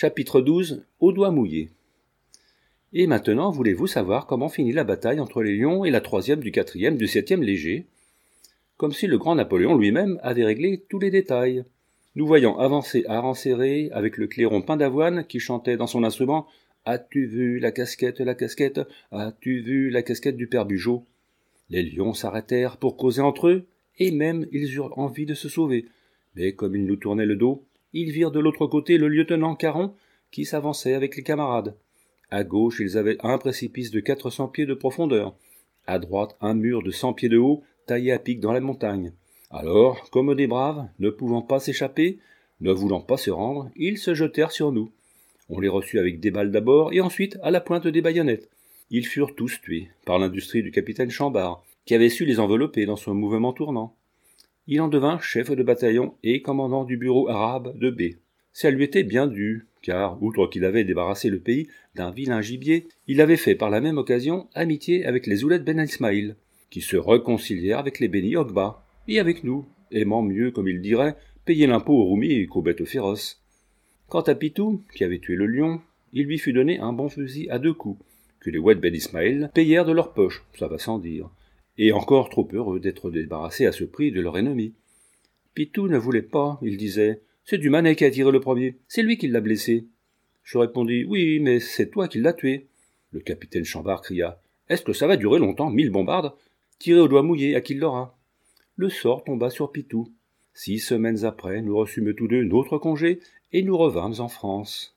Chapitre 12. Aux doigts mouillés. Et maintenant, voulez-vous savoir comment finit la bataille entre les lions et la 3e du 4e du 7e léger? Comme si le grand Napoléon lui-même avait réglé tous les détails. Nous voyons avancer à rang serré avec le clairon pain d'avoine qui chantait dans son instrument « As-tu vu la casquette, as-tu vu la casquette du père Bugeaud ?» Les lions s'arrêtèrent pour causer entre eux, et même ils eurent envie de se sauver. Mais comme ils nous tournaient le dos, ils virent de l'autre côté le lieutenant Caron qui s'avançait avec les camarades. À gauche, ils avaient un précipice de 400 pieds de profondeur. À droite, un mur de 100 pieds de haut, taillé à pic dans la montagne. Alors, comme des braves, ne pouvant pas s'échapper, ne voulant pas se rendre, ils se jetèrent sur nous. On les reçut avec des balles d'abord et ensuite à la pointe des baïonnettes. Ils furent tous tués par l'industrie du capitaine Chambard, qui avait su les envelopper dans son mouvement tournant. Il en devint chef de bataillon et commandant du bureau arabe de B. Ça lui était bien dû, car, outre qu'il avait débarrassé le pays d'un vilain gibier, il avait fait par la même occasion amitié avec les Ouled Ben Ismaïl, qui se réconcilièrent avec les Beni Ogba, et avec nous, aimant mieux, comme il dirait, payer l'impôt aux roumis qu'aux bêtes féroces. Quant à Pitou, qui avait tué le lion, il lui fut donné un bon fusil à 2 coups, que les Oued Ben Ismaïl payèrent de leur poche, ça va sans dire, et encore trop heureux d'être débarrassés à ce prix de leur ennemi. Pitou ne voulait pas, il disait, « C'est Dumanet qui a tiré le premier, c'est lui qui l'a blessé. » Je répondis, « Oui, mais c'est toi qui l'as tué. » Le capitaine Chambard cria, « Est-ce que ça va durer longtemps, 1000 bombardes? Tirez au doigt mouillé, à qui l'aura. » Le sort tomba sur Pitou. 6 semaines après, nous reçûmes tous deux notre congé, et nous revînmes en France.